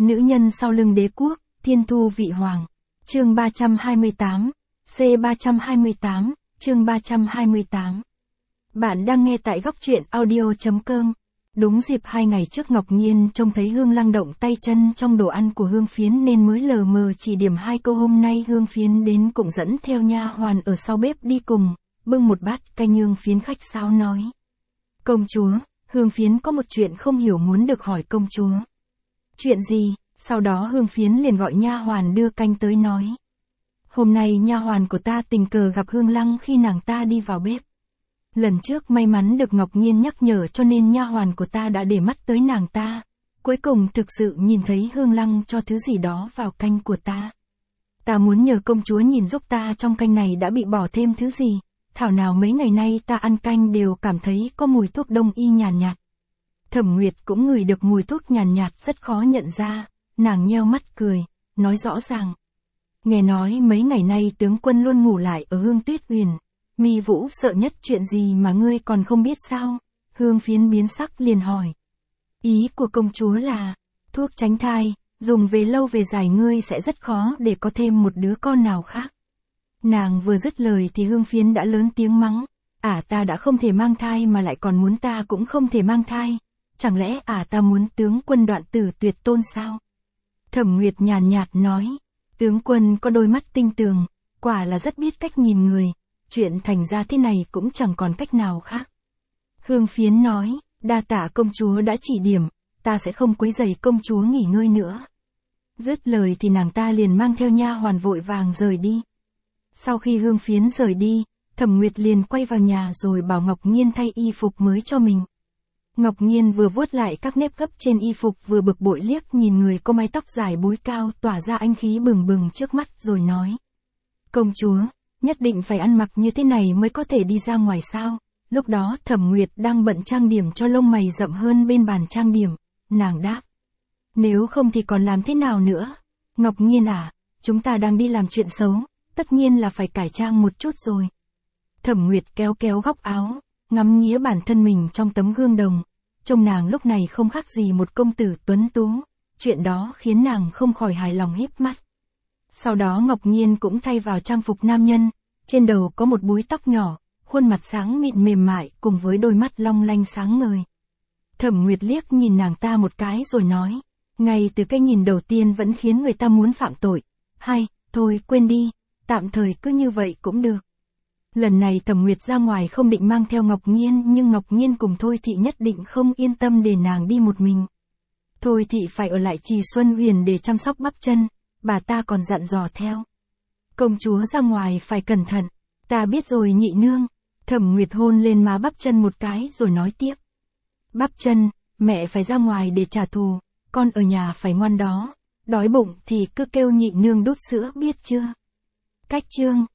Nữ nhân sau lưng đế quốc, thiên thu vị hoàng. Chương 328, C328, chương 328. Bạn đang nghe tại góc truyện audio.com. Đúng dịp 2 ngày trước Ngọc Nhiên trông thấy Hương Lăng động tay chân trong đồ ăn của Hương Phiến nên mới lờ mờ chỉ điểm 2 câu. Hôm nay Hương Phiến đến cũng dẫn theo nha hoàn ở sau bếp đi cùng, bưng một bát canh. Hương Phiến khách sáo nói: "Công chúa, Hương Phiến có một chuyện không hiểu muốn được hỏi công chúa." "Chuyện gì?" Sau đó Hương Phiến liền gọi nha hoàn đưa canh tới nói: "Hôm nay nha hoàn của ta tình cờ gặp Hương Lăng khi nàng ta đi vào bếp. Lần trước may mắn được Ngọc Nhiên nhắc nhở cho nên nha hoàn của ta đã để mắt tới nàng ta. Cuối cùng thực sự nhìn thấy Hương Lăng cho thứ gì đó vào canh của ta. Ta muốn nhờ công chúa nhìn giúp ta trong canh này đã bị bỏ thêm thứ gì. Thảo nào mấy ngày nay ta ăn canh đều cảm thấy có mùi thuốc đông y nhàn nhạt." Thẩm Nguyệt cũng ngửi được mùi thuốc nhàn nhạt rất khó nhận ra, nàng nheo mắt cười, nói rõ ràng: "Nghe nói mấy ngày nay tướng quân luôn ngủ lại ở Hương Tuyết Uyển. Mi Vũ sợ nhất chuyện gì mà ngươi còn không biết sao?" Hương Phiến biến sắc liền hỏi: "Ý của công chúa là, thuốc tránh thai, dùng về lâu về dài ngươi sẽ rất khó để có thêm một đứa con nào khác." Nàng vừa dứt lời thì Hương Phiến đã lớn tiếng mắng: Ta đã không thể mang thai mà lại còn muốn ta cũng không thể mang thai. Chẳng lẽ ta muốn tướng quân đoạn tử tuyệt tôn sao?" Thẩm Nguyệt nhàn nhạt nói: "Tướng quân có đôi mắt tinh tường, quả là rất biết cách nhìn người, chuyện thành ra thế này cũng chẳng còn cách nào khác." Hương Phiến nói: "Đa tạ công chúa đã chỉ điểm, ta sẽ không quấy rầy công chúa nghỉ ngơi nữa." Dứt lời thì nàng ta liền mang theo nha hoàn vội vàng rời đi. Sau khi Hương Phiến rời đi, Thẩm Nguyệt liền quay vào nhà rồi bảo Ngọc Nhiên thay y phục mới cho mình. Ngọc Nhiên vừa vuốt lại các nếp gấp trên y phục vừa bực bội liếc nhìn người có mái tóc dài búi cao tỏa ra anh khí bừng bừng trước mắt rồi nói: "Công chúa, nhất định phải ăn mặc như thế này mới có thể đi ra ngoài sao?" Lúc đó Thẩm Nguyệt đang bận trang điểm cho lông mày rậm hơn bên bàn trang điểm, nàng đáp: "Nếu không thì còn làm thế nào nữa? Ngọc Nhiên chúng ta đang đi làm chuyện xấu, tất nhiên là phải cải trang một chút rồi." Thẩm Nguyệt kéo kéo góc áo, ngắm nghía bản thân mình trong tấm gương đồng, trông nàng lúc này không khác gì một công tử tuấn tú, chuyện đó khiến nàng không khỏi hài lòng híp mắt. Sau đó Ngọc Nhiên cũng thay vào trang phục nam nhân, trên đầu có một búi tóc nhỏ, khuôn mặt sáng mịn mềm mại cùng với đôi mắt long lanh sáng ngời. Thẩm Nguyệt liếc nhìn nàng ta một cái rồi nói: "Ngay từ cái nhìn đầu tiên vẫn khiến người ta muốn phạm tội. Hay, thôi quên đi, tạm thời cứ như vậy cũng được." Lần này Thẩm Nguyệt ra ngoài không định mang theo Ngọc Nhiên nhưng Ngọc Nhiên cùng Thôi Thị nhất định không yên tâm để nàng đi một mình. Thôi Thị phải ở lại Trì Xuân Huyền để chăm sóc bắp chân, bà ta còn dặn dò theo: "Công chúa ra ngoài phải cẩn thận." "Ta biết rồi nhị nương." Thẩm Nguyệt hôn lên má bắp chân một cái rồi nói tiếp: "Bắp chân, mẹ phải ra ngoài để trả thù, con ở nhà phải ngoan đó, đói bụng thì cứ kêu nhị nương đút sữa biết chưa?" Cách chương